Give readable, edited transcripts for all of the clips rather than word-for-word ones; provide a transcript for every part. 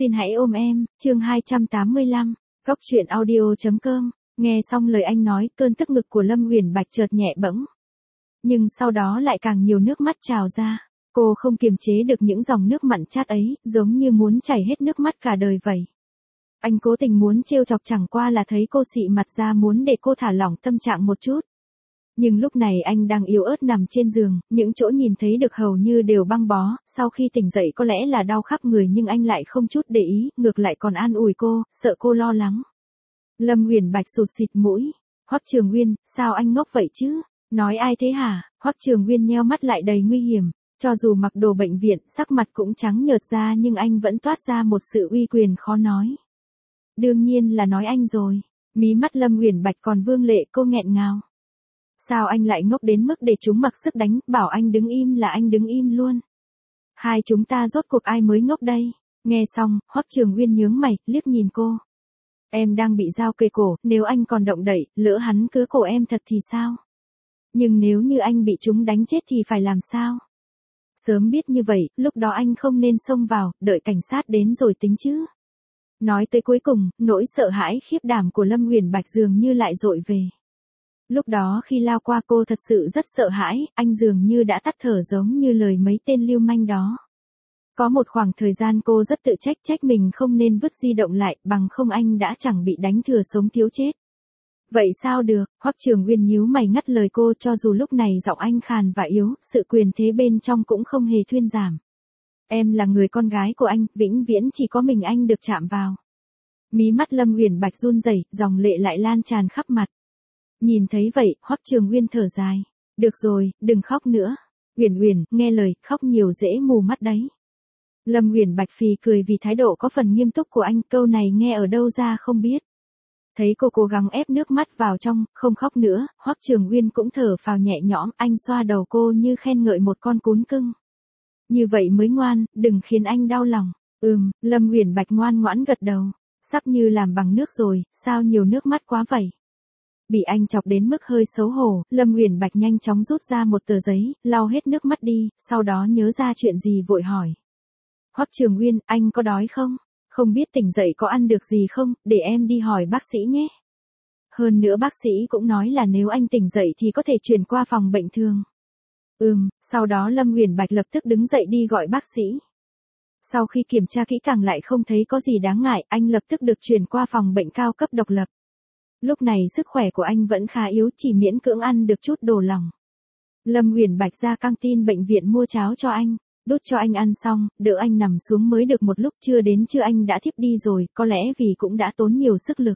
Xin hãy ôm em, chương 285, góc truyện audio.com. Nghe xong lời anh nói, cơn tức ngực của Lâm Uyển Bạch chợt nhẹ bẫng. Nhưng sau đó lại càng nhiều nước mắt trào ra. Cô không kiềm chế được những dòng nước mặn chát ấy, giống như muốn chảy hết nước mắt cả đời vậy. Anh cố tình muốn trêu chọc, chẳng qua là thấy cô xị mặt ra muốn để cô thả lỏng tâm trạng một chút. Nhưng lúc này anh đang yếu ớt nằm trên giường, những chỗ nhìn thấy được hầu như đều băng bó, sau khi tỉnh dậy có lẽ là đau khắp người nhưng anh lại không chút để ý, ngược lại còn an ủi cô, sợ cô lo lắng. Lâm Uyển Bạch sụt sịt mũi. Hoắc Trường Uyên, sao anh ngốc vậy chứ? Nói ai thế hả? Hoắc Trường Uyên nheo mắt lại đầy nguy hiểm. Cho dù mặc đồ bệnh viện, sắc mặt cũng trắng nhợt ra nhưng anh vẫn toát ra một sự uy quyền khó nói. Đương nhiên là nói anh rồi. Mí mắt Lâm Uyển Bạch còn vương lệ, cô nghẹn ngào. Sao anh lại ngốc đến mức để chúng mặc sức đánh, bảo anh đứng im là anh đứng im luôn. Hai chúng ta rốt cuộc ai mới ngốc đây? Nghe xong, Hoắc Trường Uyên nhướng mày, liếc nhìn cô. Em đang bị dao kề cổ, nếu anh còn động đậy, lỡ hắn cứa cổ em thật thì sao? Nhưng nếu như anh bị chúng đánh chết thì phải làm sao? Sớm biết như vậy, lúc đó anh không nên xông vào, đợi cảnh sát đến rồi tính chứ. Nói tới cuối cùng, nỗi sợ hãi khiếp đảm của Lâm Uyển Bạch dường như lại dội về. Lúc đó khi lao qua cô thật sự rất sợ hãi, anh dường như đã tắt thở giống như lời mấy tên lưu manh đó. Có một khoảng thời gian cô rất tự trách mình không nên vứt di động lại, bằng không anh đã chẳng bị đánh thừa sống thiếu chết. Vậy sao được? Hoắc Trường Uyên nhíu mày ngắt lời cô, cho dù lúc này giọng anh khàn và yếu, sự quyền thế bên trong cũng không hề thuyên giảm. Em là người con gái của anh, vĩnh viễn chỉ có mình anh được chạm vào. Mí mắt Lâm Uyển Bạch run rẩy, dòng lệ lại lan tràn khắp mặt. Nhìn thấy vậy, Hoắc Trường Uyên thở dài. Được rồi, đừng khóc nữa. Uyển Uyển, nghe lời, khóc nhiều dễ mù mắt đấy. Lâm Uyển Bạch phì cười vì thái độ có phần nghiêm túc của anh, câu này nghe ở đâu ra không biết. Thấy cô cố gắng ép nước mắt vào trong, không khóc nữa, Hoắc Trường Uyên cũng thở phào nhẹ nhõm, anh xoa đầu cô như khen ngợi một con cún cưng. Như vậy mới ngoan, đừng khiến anh đau lòng. Lâm Uyển Bạch ngoan ngoãn gật đầu. Sắp như làm bằng nước rồi, sao nhiều nước mắt quá vậy? Bị anh chọc đến mức hơi xấu hổ, Lâm Uyển Bạch nhanh chóng rút ra một tờ giấy, lau hết nước mắt đi, sau đó nhớ ra chuyện gì vội hỏi. Hoắc Trường Uyên, anh có đói không? Không biết tỉnh dậy có ăn được gì không, để em đi hỏi bác sĩ nhé. Hơn nữa bác sĩ cũng nói là nếu anh tỉnh dậy thì có thể chuyển qua phòng bệnh thường. Sau đó Lâm Uyển Bạch lập tức đứng dậy đi gọi bác sĩ. Sau khi kiểm tra kỹ càng lại không thấy có gì đáng ngại, anh lập tức được chuyển qua phòng bệnh cao cấp độc lập. Lúc này sức khỏe của anh vẫn khá yếu, chỉ miễn cưỡng ăn được chút đồ lỏng. Lâm Uyển Bạch ra căng tin bệnh viện mua cháo cho anh, đút cho anh ăn xong, đỡ anh nằm xuống mới được một lúc, chưa đến trưa anh đã thiếp đi rồi, có lẽ vì cũng đã tốn nhiều sức lực.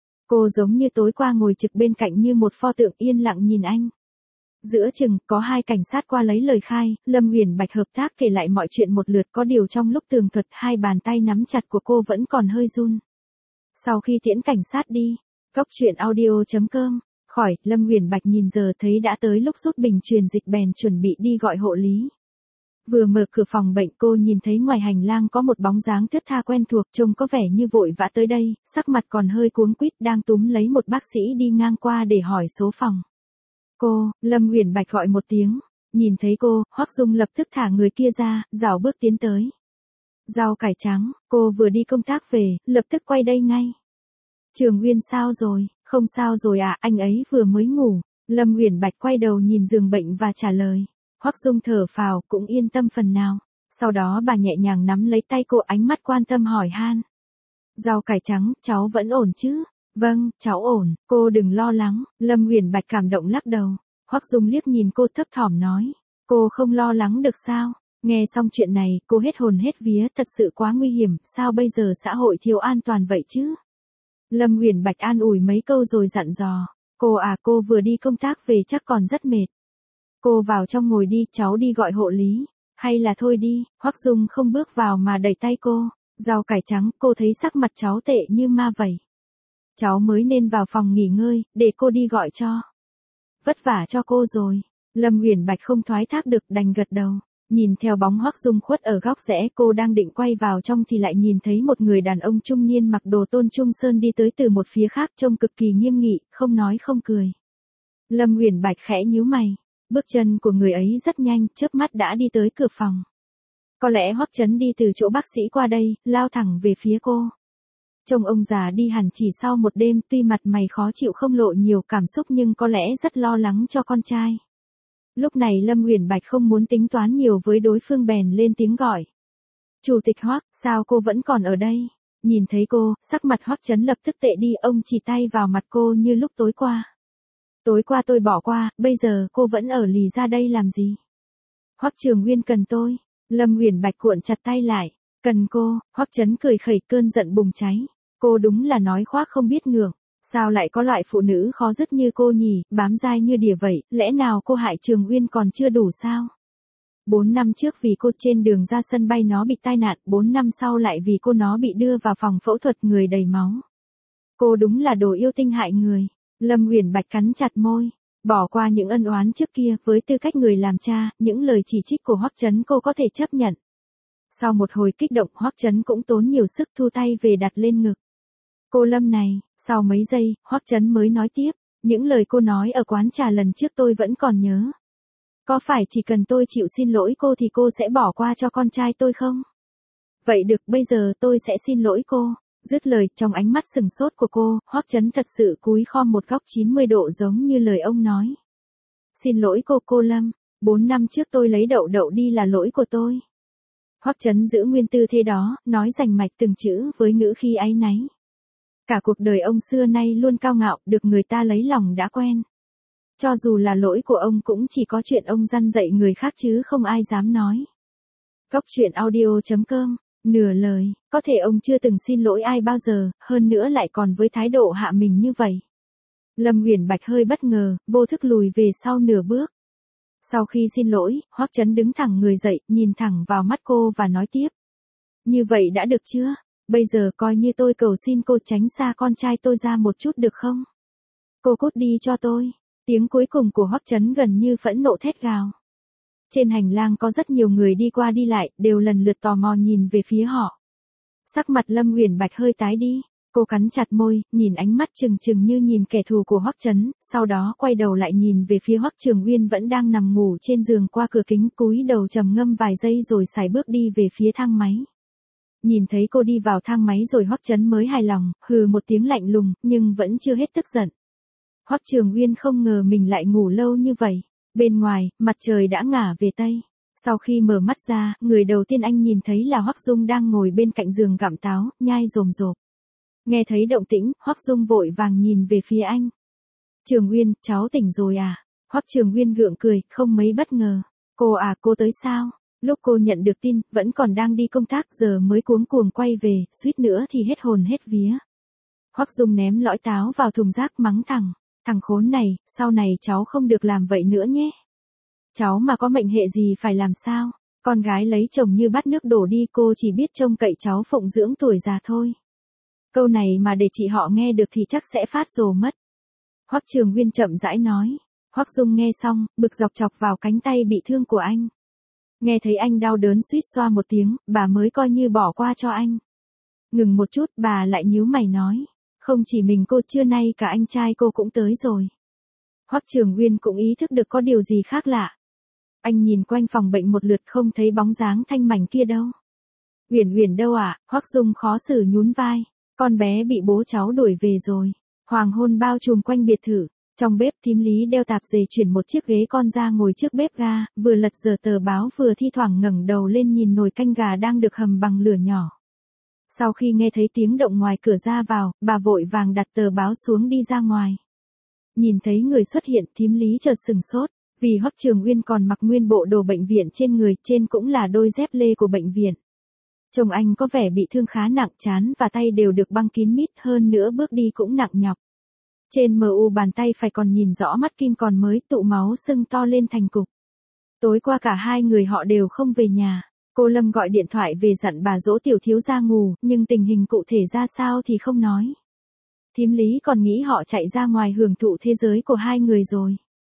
Cô giống như tối qua ngồi trực bên cạnh như một pho tượng yên lặng nhìn anh. Giữa chừng, có hai cảnh sát qua lấy lời khai, Lâm Uyển Bạch hợp tác kể lại mọi chuyện một lượt, có điều trong lúc tường thuật hai bàn tay nắm chặt của cô vẫn còn hơi run. Sau khi tiễn cảnh sát đi, góc truyện audio.com, khỏi, Lâm Uyển Bạch nhìn giờ thấy đã tới lúc rút bình truyền dịch bèn chuẩn bị đi gọi hộ lý. Vừa mở cửa phòng bệnh cô nhìn thấy ngoài hành lang có một bóng dáng thướt tha quen thuộc, trông có vẻ như vội vã tới đây, sắc mặt còn hơi cuống quýt, đang túm lấy một bác sĩ đi ngang qua để hỏi số phòng. Cô, Lâm Uyển Bạch gọi một tiếng, nhìn thấy cô, Hoắc Dung lập tức thả người kia ra, rảo bước tiến tới. Rau cải trắng, cô vừa đi công tác về, lập tức quay đây ngay. Trường Uyên sao rồi? Không sao rồi à, anh ấy vừa mới ngủ. Lâm Uyển Bạch quay đầu nhìn giường bệnh và trả lời. Hoắc Dung thở phào, cũng yên tâm phần nào. Sau đó bà nhẹ nhàng nắm lấy tay cô, ánh mắt quan tâm hỏi han. Rau cải trắng, cháu vẫn ổn chứ? Vâng, cháu ổn, cô đừng lo lắng. Lâm Uyển Bạch cảm động lắc đầu. Hoắc Dung liếc nhìn cô thấp thỏm nói. Cô không lo lắng được sao? Nghe xong chuyện này, cô hết hồn hết vía, thật sự quá nguy hiểm, sao bây giờ xã hội thiếu an toàn vậy chứ? Lâm Uyển Bạch an ủi mấy câu rồi dặn dò. Cô vừa đi công tác về chắc còn rất mệt. Cô vào trong ngồi đi, cháu đi gọi hộ lý. Hay là thôi đi, Hoắc Dung không bước vào mà đẩy tay cô. Rau cải trắng, cô thấy sắc mặt cháu tệ như ma vậy. Cháu mới nên vào phòng nghỉ ngơi, để cô đi gọi cho. Vất vả cho cô rồi. Lâm Uyển Bạch không thoái thác được, đành gật đầu. Nhìn theo bóng Hoắc Dung khuất ở góc rẽ, cô đang định quay vào trong thì lại nhìn thấy một người đàn ông trung niên mặc đồ Tôn Trung Sơn đi tới từ một phía khác, trông cực kỳ nghiêm nghị, không nói không cười. Lâm Uyển Bạch khẽ nhíu mày. Bước chân của người ấy rất nhanh, chớp mắt đã đi tới cửa phòng. Có lẽ Hoắc Chấn đi từ chỗ bác sĩ qua đây, lao thẳng về phía cô. Trông ông già đi hẳn chỉ sau một đêm, tuy mặt mày khó chịu không lộ nhiều cảm xúc nhưng có lẽ rất lo lắng cho con trai. Lúc này Lâm Uyển Bạch không muốn tính toán nhiều với đối phương bèn lên tiếng gọi. Chủ tịch Hoắc, sao cô vẫn còn ở đây? Nhìn thấy cô, sắc mặt Hoắc Chấn lập tức tệ đi, ông chỉ tay vào mặt cô như lúc tối qua. Tối qua tôi bỏ qua, bây giờ cô vẫn ở lì ra đây làm gì? Hoắc Trường Nguyên cần tôi. Lâm Uyển Bạch cuộn chặt tay lại. Cần cô, Hoắc Chấn cười khẩy, cơn giận bùng cháy. Cô đúng là nói khoác không biết ngượng. Sao lại có loại phụ nữ khó dứt như cô nhỉ, bám dai như đỉa vậy, lẽ nào cô hại Trường Uyên còn chưa đủ sao? 4 năm trước vì cô trên đường ra sân bay nó bị tai nạn, 4 năm sau lại vì cô nó bị đưa vào phòng phẫu thuật người đầy máu. Cô đúng là đồ yêu tinh hại người. Lâm Uyển Bạch cắn chặt môi. Bỏ qua những ân oán trước kia, với tư cách người làm cha, những lời chỉ trích của Hoắc Chấn cô có thể chấp nhận. Sau một hồi kích động, Hoắc Chấn cũng tốn nhiều sức thu tay về đặt lên ngực. Cô Lâm này, sau mấy giây, Hoắc Chấn mới nói tiếp, những lời cô nói ở quán trà lần trước tôi vẫn còn nhớ. Có phải chỉ cần tôi chịu xin lỗi cô thì cô sẽ bỏ qua cho con trai tôi không? Vậy được, bây giờ tôi sẽ xin lỗi cô. Dứt lời, trong ánh mắt sừng sốt của cô, Hoắc Chấn thật sự cúi khom một góc 90 độ giống như lời ông nói. Xin lỗi cô Lâm, 4 năm trước tôi lấy đậu đậu đi là lỗi của tôi. Hoắc Chấn giữ nguyên tư thế đó, nói rành mạch từng chữ với ngữ khí áy náy. Cả cuộc đời ông xưa nay luôn cao ngạo, được người ta lấy lòng đã quen. Cho dù là lỗi của ông cũng chỉ có chuyện ông răn dạy người khác chứ không ai dám nói. Góc truyện audio.com, nửa lời, có thể ông chưa từng xin lỗi ai bao giờ, hơn nữa lại còn với thái độ hạ mình như vậy. Lâm Uyển Bạch hơi bất ngờ, vô thức lùi về sau nửa bước. Sau khi xin lỗi, Hoắc Chấn đứng thẳng người dậy, nhìn thẳng vào mắt cô và nói tiếp. Như vậy đã được chưa? Bây giờ coi như tôi cầu xin cô tránh xa con trai tôi ra một chút được không? Cô cút đi cho tôi. Tiếng cuối cùng của Hoắc Chấn gần như phẫn nộ thét gào. Trên hành lang có rất nhiều người đi qua đi lại, đều lần lượt tò mò nhìn về phía họ. Sắc mặt Lâm Uyển Bạch hơi tái đi, cô cắn chặt môi, nhìn ánh mắt trừng trừng như nhìn kẻ thù của Hoắc Chấn, sau đó quay đầu lại nhìn về phía Hoắc Trường Uyên vẫn đang nằm ngủ trên giường, qua cửa kính cúi đầu trầm ngâm vài giây rồi sải bước đi về phía thang máy. Nhìn thấy cô đi vào thang máy rồi Hoắc Chấn mới hài lòng, hừ một tiếng lạnh lùng, nhưng vẫn chưa hết tức giận. Hoắc Trường Uyên không ngờ mình lại ngủ lâu như vậy. Bên ngoài, mặt trời đã ngả về tây. Sau khi mở mắt ra, người đầu tiên anh nhìn thấy là Hoắc Dung đang ngồi bên cạnh giường gặm táo, nhai rồm rộp. Nghe thấy động tĩnh, Hoắc Dung vội vàng nhìn về phía anh. Trường Uyên, cháu tỉnh rồi à? Hoắc Trường Uyên gượng cười, không mấy bất ngờ. Cô à, cô tới sao? Lúc cô nhận được tin, vẫn còn đang đi công tác, giờ mới cuống cuồng quay về, suýt nữa thì hết hồn hết vía. Hoắc Dung ném lõi táo vào thùng rác mắng thẳng. Thằng khốn này, sau này cháu không được làm vậy nữa nhé. Cháu mà có mệnh hệ gì phải làm sao? Con gái lấy chồng như bát nước đổ đi, cô chỉ biết trông cậy cháu phụng dưỡng tuổi già thôi. Câu này mà để chị họ nghe được thì chắc sẽ phát rồ mất. Hoắc Trường Uyên chậm rãi nói. Hoắc Dung nghe xong, bực dọc chọc vào cánh tay bị thương của anh. Nghe thấy anh đau đớn suýt xoa một tiếng, bà mới coi như bỏ qua cho anh. Ngừng một chút, bà lại nhíu mày nói. Không chỉ mình cô, trưa nay cả anh trai cô cũng tới rồi. Hoắc Trường Uyên cũng ý thức được có điều gì khác lạ. Anh nhìn quanh phòng bệnh một lượt không thấy bóng dáng Thanh Mảnh kia đâu. Uyển Uyển đâu ạ? Hoắc Dung khó xử nhún vai. Con bé bị bố cháu đuổi về rồi. Hoàng hôn bao trùm quanh biệt thự. Trong bếp, thím Lý đeo tạp dề chuyển một chiếc ghế con ra ngồi trước bếp ga, vừa lật dở tờ báo vừa thi thoảng ngẩng đầu lên nhìn nồi canh gà đang được hầm bằng lửa nhỏ. Sau khi nghe thấy tiếng động ngoài cửa ra vào, bà vội vàng đặt tờ báo xuống đi ra ngoài. Nhìn thấy người xuất hiện, thím Lý chợt sừng sốt, vì Hoắc Trường Uyên còn mặc nguyên bộ đồ bệnh viện trên người, trên cũng là đôi dép lê của bệnh viện. Chồng anh có vẻ bị thương khá nặng, trán và tay đều được băng kín mít, hơn nữa bước đi cũng nặng nhọc. Trên mu bàn tay phải còn nhìn rõ mắt kim còn mới, tụ máu sưng to lên thành cục. Tối qua cả hai người họ đều không về nhà. Cô Lâm gọi điện thoại về dặn bà dỗ tiểu thiếu gia ngủ, nhưng tình hình cụ thể ra sao thì không nói. Thím Lý còn nghĩ họ chạy ra ngoài hưởng thụ thế giới của hai người rồi.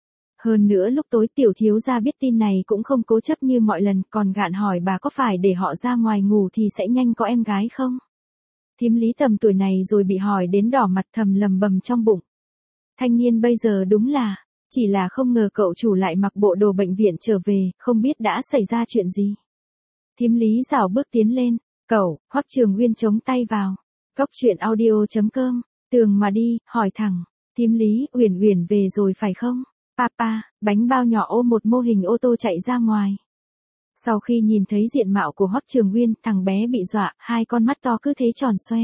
Hơn nữa lúc tối tiểu thiếu gia biết tin này cũng không cố chấp như mọi lần, còn gạn hỏi bà có phải để họ ra ngoài ngủ thì sẽ nhanh có em gái không. Thím Lý tầm tuổi này rồi bị hỏi đến đỏ mặt, thầm lầm bầm trong bụng. Thanh niên bây giờ đúng là, chỉ là không ngờ cậu chủ lại mặc bộ đồ bệnh viện trở về, không biết đã xảy ra chuyện gì. Thím Lý rảo bước tiến lên. Cậu, Hoắc Trường Nguyên chống tay vào. Cốc truyện audio.com, tường mà đi, hỏi thẳng. Thím Lý, Uyển Uyển về rồi phải không? Papa, bánh bao nhỏ ôm một mô hình ô tô chạy ra ngoài. Sau khi nhìn thấy diện mạo của Hoắc Trường Nguyên, thằng bé bị dọa, hai con mắt to cứ thế tròn xoe.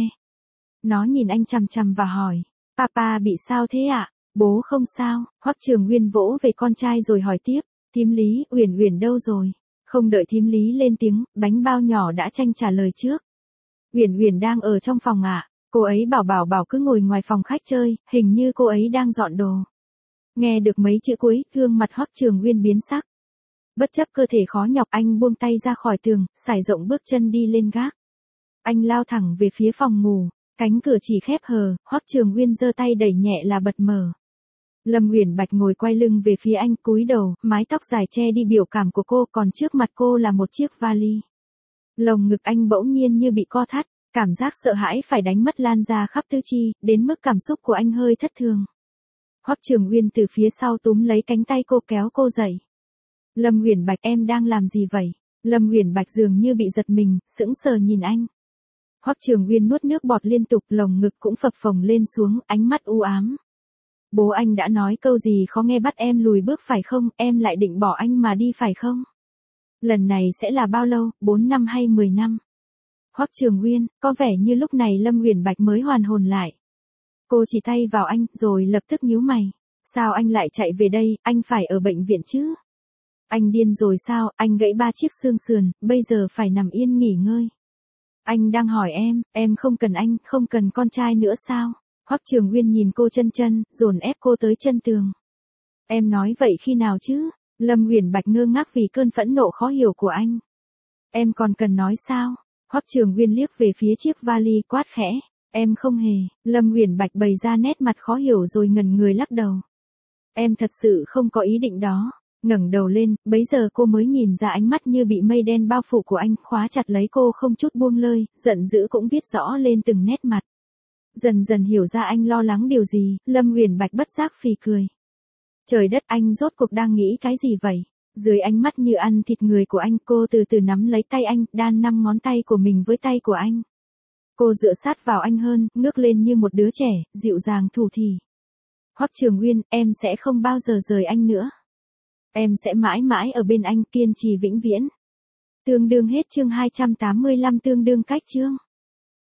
Nó nhìn anh chằm chằm và hỏi, Papa bị sao thế ạ? Bố không sao. Hoắc Trường Nguyên vỗ về con trai rồi hỏi tiếp, thím Lý, Uyển Uyển đâu rồi? Không đợi thím Lý lên tiếng, bánh bao nhỏ đã tranh trả lời trước. Uyển Uyển đang ở trong phòng ạ. Cô ấy bảo cứ ngồi ngoài phòng khách chơi, hình như cô ấy đang dọn đồ. Nghe được mấy chữ cuối, gương mặt Hoắc Trường Nguyên biến sắc. Bất chấp cơ thể khó nhọc, anh buông tay ra khỏi tường, sải rộng bước chân đi lên gác. Anh lao thẳng về phía phòng ngủ, cánh cửa chỉ khép hờ, Hoắc Trường Nguyên giơ tay đẩy nhẹ là bật mở. Lâm Uyển Bạch ngồi quay lưng về phía anh, cúi đầu, mái tóc dài che đi biểu cảm của cô, còn trước mặt cô là một chiếc vali. Lồng ngực anh bỗng nhiên như bị co thắt, cảm giác sợ hãi phải đánh mất lan ra khắp tứ chi, đến mức cảm xúc của anh hơi thất thường. Hoắc Trường Nguyên từ phía sau túm lấy cánh tay cô kéo cô dậy. Lâm Uyển Bạch, em đang làm gì vậy? Lâm Uyển Bạch dường như bị giật mình, sững sờ nhìn anh. Hoắc Trường Nguyên nuốt nước bọt liên tục, lồng ngực cũng phập phồng lên xuống, ánh mắt u ám. Bố anh đã nói câu gì khó nghe, bắt em lùi bước phải không? Em lại định bỏ anh mà đi phải không? Lần này sẽ là bao lâu, 4 năm hay 10 năm? Hoắc Trường Nguyên, có vẻ như lúc này Lâm Uyển Bạch mới hoàn hồn lại. Cô chỉ tay vào anh, rồi lập tức nhíu mày. Sao anh lại chạy về đây, anh phải ở bệnh viện chứ? Anh điên rồi sao, anh gãy 3 chiếc xương sườn, bây giờ phải nằm yên nghỉ ngơi. Anh đang hỏi em không cần anh, không cần con trai nữa sao? Hoắc Trường Nguyên nhìn cô chân, dồn ép cô tới chân tường. Em nói vậy khi nào chứ? Lâm Uyển Bạch ngơ ngác vì cơn phẫn nộ khó hiểu của anh. Em còn cần nói sao? Hoắc Trường Nguyên liếc về phía chiếc vali quát khẽ. Em không hề. Lâm Uyển Bạch bày ra nét mặt khó hiểu rồi ngẩn người lắc đầu. Em thật sự không có ý định đó. Ngẩng đầu lên, bấy giờ cô mới nhìn ra ánh mắt như bị mây đen bao phủ của anh, khóa chặt lấy cô không chút buông lơi, giận dữ cũng viết rõ lên từng nét mặt. Dần dần hiểu ra anh lo lắng điều gì, Lâm Uyển Bạch bất giác phì cười. Trời đất, anh rốt cuộc đang nghĩ cái gì vậy? Dưới ánh mắt như ăn thịt người của anh, cô từ từ nắm lấy tay anh, đan 5 ngón tay của mình với tay của anh. Cô dựa sát vào anh hơn, ngước lên như một đứa trẻ, dịu dàng thủ thỉ. Hoắc Trường Nguyên, em sẽ không bao giờ rời anh nữa. Em sẽ mãi mãi ở bên anh, kiên trì vĩnh viễn. Tương đương hết chương 285, tương đương cách chương.